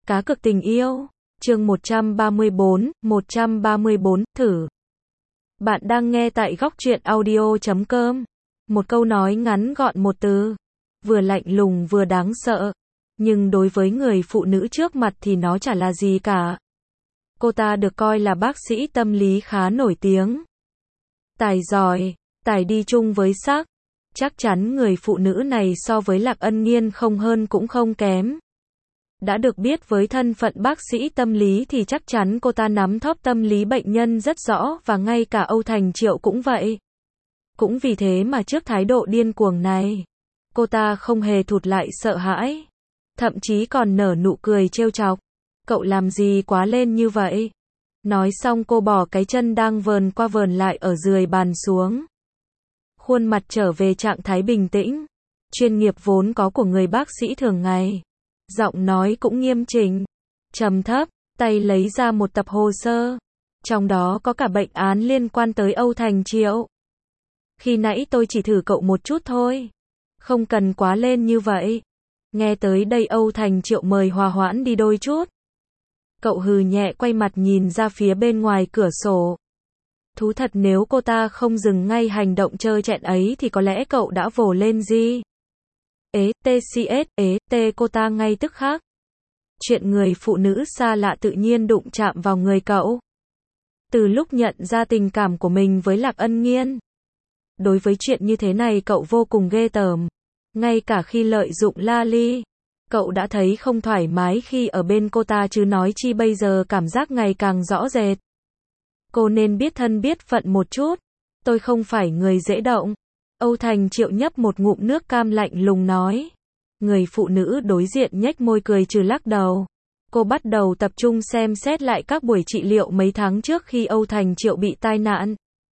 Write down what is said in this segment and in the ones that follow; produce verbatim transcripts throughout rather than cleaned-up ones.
Cá cược tình yêu. Chương một trăm ba mươi bốn, một trăm ba mươi bốn, thử. Bạn đang nghe tại góc truyện audio chấm com. Một câu nói ngắn gọn một từ. Vừa lạnh lùng vừa đáng sợ. Nhưng đối với người phụ nữ trước mặt thì nó chả là gì cả. Cô ta được coi là bác sĩ tâm lý khá nổi tiếng. Tài giỏi, tài đi chung với sắc. Chắc chắn người phụ nữ này so với Lạc Ân Nghiên không hơn cũng không kém. Đã được biết với thân phận bác sĩ tâm lý thì chắc chắn cô ta nắm thóp tâm lý bệnh nhân rất rõ, và ngay cả Âu Thành Triệu cũng vậy. Cũng vì thế mà trước thái độ điên cuồng này, cô ta không hề thụt lại sợ hãi. Thậm chí còn nở nụ cười trêu chọc. Cậu làm gì quá lên như vậy? Nói xong cô bỏ cái chân đang vờn qua vờn lại ở dưới bàn xuống. Khuôn mặt trở về trạng thái bình tĩnh, chuyên nghiệp vốn có của người bác sĩ thường ngày. Giọng nói cũng nghiêm chỉnh, trầm thấp, tay lấy ra một tập hồ sơ. Trong đó có cả bệnh án liên quan tới Âu Thành Triệu. Khi nãy tôi chỉ thử cậu một chút thôi. Không cần quá lên như vậy. Nghe tới đây Âu Thành Triệu mời hòa hoãn đi đôi chút. Cậu hừ nhẹ quay mặt nhìn ra phía bên ngoài cửa sổ. Thú thật nếu cô ta không dừng ngay hành động trơ trẽn ấy thì có lẽ cậu đã vồ lên gì. Ế, tê xê ét, ế, tê cô ta ngay tức khắc. Chuyện người phụ nữ xa lạ tự nhiên đụng chạm vào người cậu. Từ lúc nhận ra tình cảm của mình với Lạc Ân Nghiên, đối với chuyện như thế này cậu vô cùng ghê tởm. Ngay cả khi lợi dụng La Ly, cậu đã thấy không thoải mái khi ở bên cô ta chứ nói chi bây giờ cảm giác ngày càng rõ rệt. Cô nên biết thân biết phận một chút. Tôi không phải người dễ động. Âu Thành Triệu nhấp một ngụm nước cam lạnh lùng nói. Người phụ nữ đối diện nhếch môi cười trừ lắc đầu. Cô bắt đầu tập trung xem xét lại các buổi trị liệu mấy tháng trước khi Âu Thành Triệu bị tai nạn.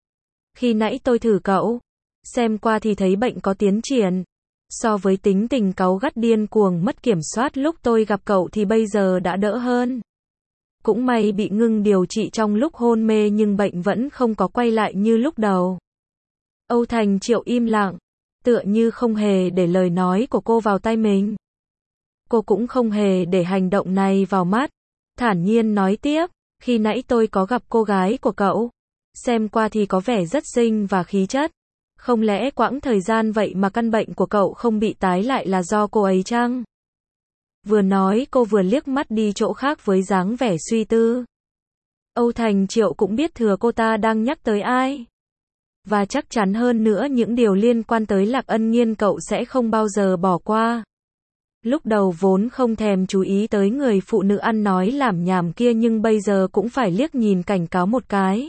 Khi nãy tôi thử cậu, xem qua thì thấy bệnh có tiến triển. So với tính tình cáu gắt điên cuồng mất kiểm soát lúc tôi gặp cậu thì bây giờ đã đỡ hơn. Cũng may bị ngưng điều trị trong lúc hôn mê nhưng bệnh vẫn không có quay lại như lúc đầu. Âu Thành Triệu im lặng, tựa như không hề để lời nói của cô vào tai mình. Cô cũng không hề để hành động này vào mắt, thản nhiên nói tiếp, khi nãy tôi có gặp cô gái của cậu, xem qua thì có vẻ rất xinh và khí chất. Không lẽ quãng thời gian vậy mà căn bệnh của cậu không bị tái lại là do cô ấy chăng? Vừa nói cô vừa liếc mắt đi chỗ khác với dáng vẻ suy tư. Âu Thành Triệu cũng biết thừa cô ta đang nhắc tới ai. Và chắc chắn hơn nữa những điều liên quan tới Lạc Ân Nghiên cậu sẽ không bao giờ bỏ qua. Lúc đầu vốn không thèm chú ý tới người phụ nữ ăn nói lảm nhảm kia nhưng bây giờ cũng phải liếc nhìn cảnh cáo một cái.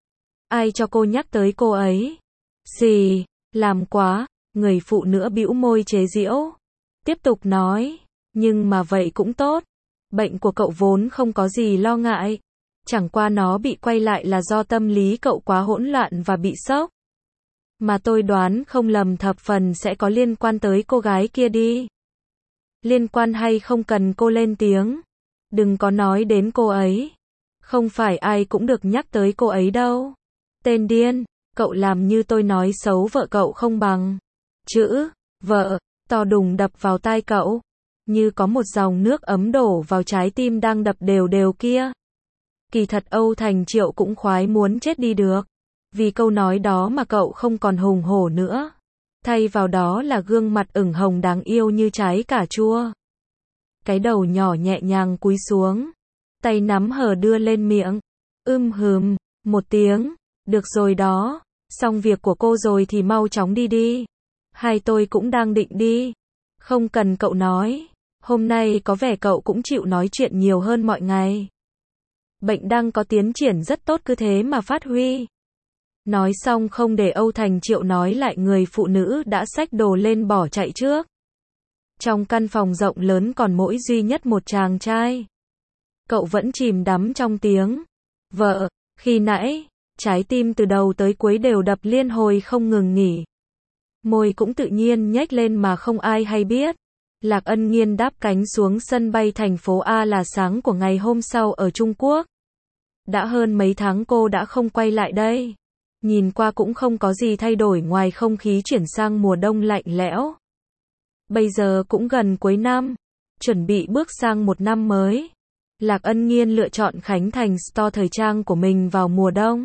Ai cho cô nhắc tới cô ấy? Xì, làm quá, người phụ nữ bĩu môi chế giễu. Tiếp tục nói, nhưng mà vậy cũng tốt. Bệnh của cậu vốn không có gì lo ngại. Chẳng qua nó bị quay lại là do tâm lý cậu quá hỗn loạn và bị sốc. Mà tôi đoán không lầm thập phần sẽ có liên quan tới cô gái kia đi. Liên quan hay không cần cô lên tiếng. Đừng có nói đến cô ấy. Không phải ai cũng được nhắc tới cô ấy đâu. Tên điên, cậu làm như tôi nói xấu vợ cậu không bằng. Chữ, vợ, to đùng đập vào tai cậu. Như có một dòng nước ấm đổ vào trái tim đang đập đều đều kia. Kỳ thật Âu Thành Triệu cũng khoái muốn chết đi được. Vì câu nói đó mà cậu không còn hùng hổ nữa. Thay vào đó là gương mặt ửng hồng đáng yêu như trái cà chua. Cái đầu nhỏ nhẹ nhàng cúi xuống. Tay nắm hờ đưa lên miệng. Ưm hừm, một tiếng. Được rồi đó. Xong việc của cô rồi thì mau chóng đi đi. Hai tôi cũng đang định đi. Không cần cậu nói. Hôm nay có vẻ cậu cũng chịu nói chuyện nhiều hơn mọi ngày. Bệnh đang có tiến triển rất tốt cứ thế mà phát huy. Nói xong không để Âu Thành Triệu nói lại người phụ nữ đã xách đồ lên bỏ chạy trước. Trong căn phòng rộng lớn còn mỗi duy nhất một chàng trai. Cậu vẫn chìm đắm trong tiếng vợ, khi nãy, trái tim từ đầu tới cuối đều đập liên hồi không ngừng nghỉ. Môi cũng tự nhiên nhếch lên mà không ai hay biết. Lạc Ân Nghiên đáp cánh xuống sân bay thành phố A là sáng của ngày hôm sau ở Trung Quốc. Đã hơn mấy tháng cô đã không quay lại đây. Nhìn qua cũng không có gì thay đổi ngoài không khí chuyển sang mùa đông lạnh lẽo. Bây giờ cũng gần cuối năm. Chuẩn bị bước sang một năm mới, Lạc Ân Nghiên lựa chọn khánh thành store thời trang của mình vào mùa đông.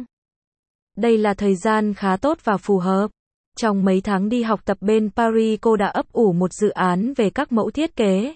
Đây là thời gian khá tốt và phù hợp. Trong mấy tháng đi học tập bên Paris, cô đã ấp ủ một dự án về các mẫu thiết kế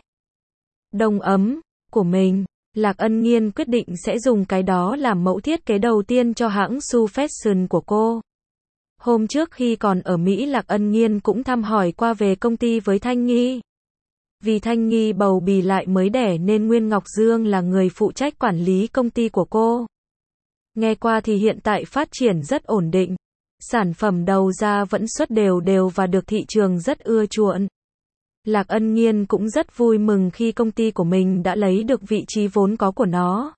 đông ấm của mình. Lạc Ân Nghiên quyết định sẽ dùng cái đó làm mẫu thiết kế đầu tiên cho hãng Su Fashion của cô. Hôm trước khi còn ở Mỹ, Lạc Ân Nghiên cũng thăm hỏi qua về công ty với Thanh Nghi. Vì Thanh Nghi bầu bì lại mới đẻ nên Nguyên Ngọc Dương là người phụ trách quản lý công ty của cô. Nghe qua thì hiện tại phát triển rất ổn định. Sản phẩm đầu ra vẫn xuất đều đều và được thị trường rất ưa chuộng. Lạc Ân Nghiên cũng rất vui mừng khi công ty của mình đã lấy được vị trí vốn có của nó.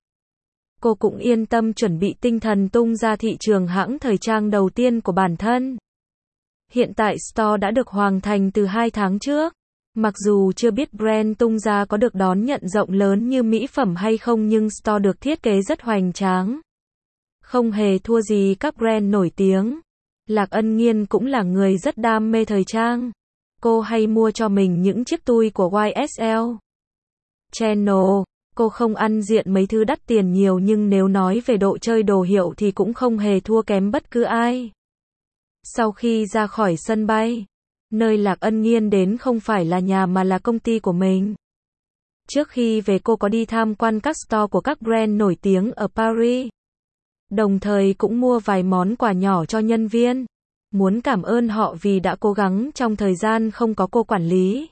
Cô cũng yên tâm chuẩn bị tinh thần tung ra thị trường hãng thời trang đầu tiên của bản thân. Hiện tại store đã được hoàn thành từ hai tháng trước. Mặc dù chưa biết brand tung ra có được đón nhận rộng lớn như mỹ phẩm hay không, nhưng store được thiết kế rất hoành tráng. Không hề thua gì các brand nổi tiếng. Lạc Ân Nghiên cũng là người rất đam mê thời trang. Cô hay mua cho mình những chiếc tui của Y S L Channel. Cô không ăn diện mấy thứ đắt tiền nhiều, nhưng nếu nói về độ chơi đồ hiệu thì cũng không hề thua kém bất cứ ai. Sau khi ra khỏi sân bay, nơi Lạc Ân Nghiên đến không phải là nhà mà là công ty của mình. Trước khi về, cô có đi tham quan các store của các brand nổi tiếng ở Paris. Đồng thời cũng mua vài món quà nhỏ cho nhân viên. Muốn cảm ơn họ vì đã cố gắng trong thời gian không có cô quản lý.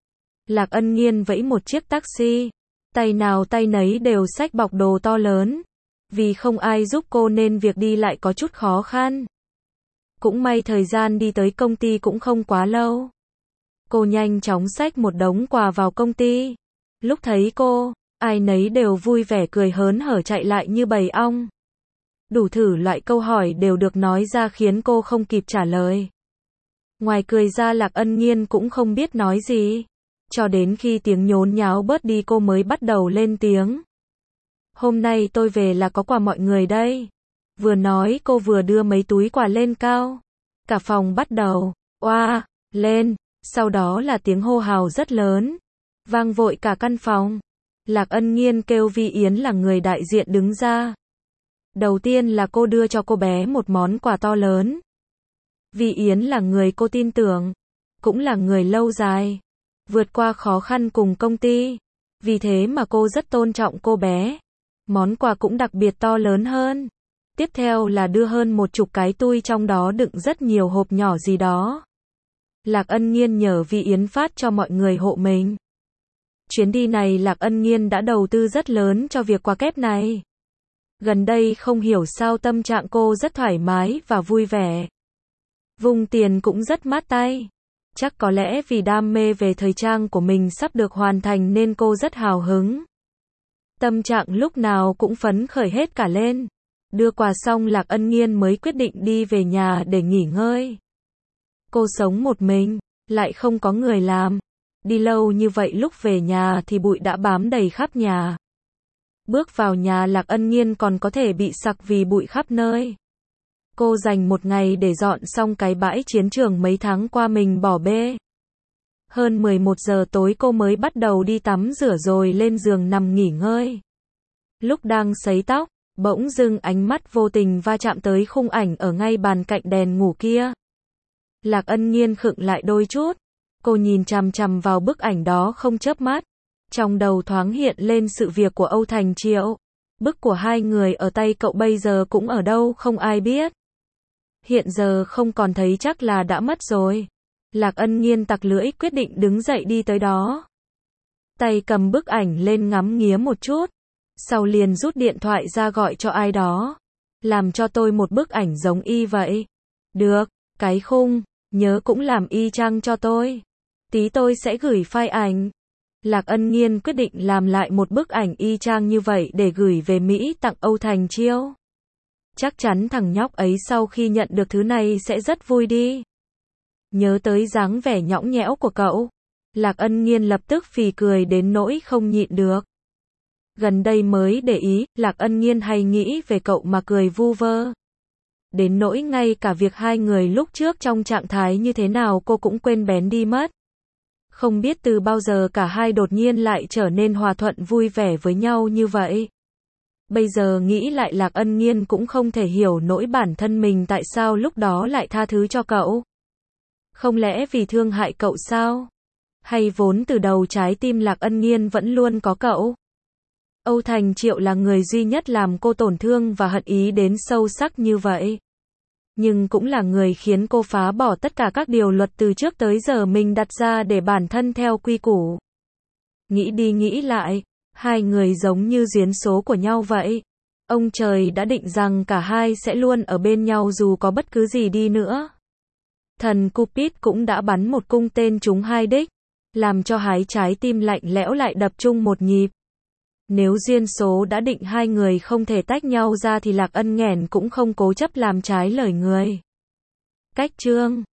Lạc Ân Nghiên vẫy một chiếc taxi. Tay nào tay nấy đều xách bọc đồ to lớn. Vì không ai giúp cô nên việc đi lại có chút khó khăn. Cũng may thời gian đi tới công ty cũng không quá lâu. Cô nhanh chóng xách một đống quà vào công ty. Lúc thấy cô, ai nấy đều vui vẻ cười hớn hở chạy lại như bầy ong. Đủ thử loại câu hỏi đều được nói ra khiến cô không kịp trả lời. Ngoài cười ra, Lạc Ân Nghiên cũng không biết nói gì. Cho đến khi tiếng nhốn nháo bớt đi cô mới bắt đầu lên tiếng. Hôm nay tôi về là có quà mọi người đây. Vừa nói cô vừa đưa mấy túi quà lên cao. Cả phòng bắt đầu oa lên. Sau đó là tiếng hô hào rất lớn, vang vội cả căn phòng. Lạc Ân Nghiên kêu Vi Yến là người đại diện đứng ra. Đầu tiên là cô đưa cho cô bé một món quà to lớn. Vi Yến là người cô tin tưởng, cũng là người lâu dài vượt qua khó khăn cùng công ty. Vì thế mà cô rất tôn trọng cô bé. Món quà cũng đặc biệt to lớn hơn. Tiếp theo là đưa hơn một chục cái tui, trong đó đựng rất nhiều hộp nhỏ gì đó. Lạc Ân Nghiên nhờ Vi Yến phát cho mọi người hộ mình. Chuyến đi này Lạc Ân Nghiên đã đầu tư rất lớn cho việc quà kép này. Gần đây không hiểu sao tâm trạng cô rất thoải mái và vui vẻ. Vùng tiền cũng rất mát tay. Chắc có lẽ vì đam mê về thời trang của mình sắp được hoàn thành nên cô rất hào hứng. Tâm trạng lúc nào cũng phấn khởi hết cả lên. Đưa quà xong Lạc Ân Nghiên mới quyết định đi về nhà để nghỉ ngơi. Cô sống một mình, lại không có người làm. Đi lâu như vậy lúc về nhà thì bụi đã bám đầy khắp nhà. Bước vào nhà Lạc Ân Nghiên còn có thể bị sặc vì bụi khắp nơi. Cô dành một ngày để dọn xong cái bãi chiến trường mấy tháng qua mình bỏ bê. Hơn mười một giờ tối cô mới bắt đầu đi tắm rửa rồi lên giường nằm nghỉ ngơi. Lúc đang sấy tóc, bỗng dưng ánh mắt vô tình va chạm tới khung ảnh ở ngay bàn cạnh đèn ngủ kia. Lạc Ân Nghiên khựng lại đôi chút. Cô nhìn chằm chằm vào bức ảnh đó không chớp mắt. Trong đầu thoáng hiện lên sự việc của Âu Thành Triệu. Bức của hai người ở tay cậu bây giờ cũng ở đâu không ai biết. Hiện giờ không còn thấy, chắc là đã mất rồi. Lạc Ân Nghiên tặc lưỡi quyết định đứng dậy đi tới đó. Tay cầm bức ảnh lên ngắm nghía một chút. Sau liền rút điện thoại ra gọi cho ai đó. Làm cho tôi một bức ảnh giống y vậy. Được, cái khung, nhớ cũng làm y chang cho tôi. Tí tôi sẽ gửi file ảnh. Lạc Ân Nghiên quyết định làm lại một bức ảnh y chang như vậy để gửi về Mỹ tặng Âu Thành Chiêu. Chắc chắn thằng nhóc ấy sau khi nhận được thứ này sẽ rất vui đi. Nhớ tới dáng vẻ nhõng nhẽo của cậu, Lạc Ân Nghiên lập tức phì cười đến nỗi không nhịn được. Gần đây mới để ý, Lạc Ân Nghiên hay nghĩ về cậu mà cười vu vơ. Đến nỗi ngay cả việc hai người lúc trước trong trạng thái như thế nào cô cũng quên bén đi mất. Không biết từ bao giờ cả hai đột nhiên lại trở nên hòa thuận vui vẻ với nhau như vậy. Bây giờ nghĩ lại Lạc Ân Nghiên cũng không thể hiểu nỗi bản thân mình tại sao lúc đó lại tha thứ cho cậu. Không lẽ vì thương hại cậu sao? Hay vốn từ đầu trái tim Lạc Ân Nghiên vẫn luôn có cậu? Âu Thành Triệu là người duy nhất làm cô tổn thương và hận ý đến sâu sắc như vậy. Nhưng cũng là người khiến cô phá bỏ tất cả các điều luật từ trước tới giờ mình đặt ra để bản thân theo quy củ. Nghĩ đi nghĩ lại, hai người giống như duyên số của nhau vậy. Ông trời đã định rằng cả hai sẽ luôn ở bên nhau dù có bất cứ gì đi nữa. Thần Cupid cũng đã bắn một cung tên trúng hai đích, làm cho hai trái tim lạnh lẽo lại đập chung một nhịp. Nếu duyên số đã định hai người không thể tách nhau ra thì Lạc Ân Nghèn cũng không cố chấp làm trái lời người. Cách chương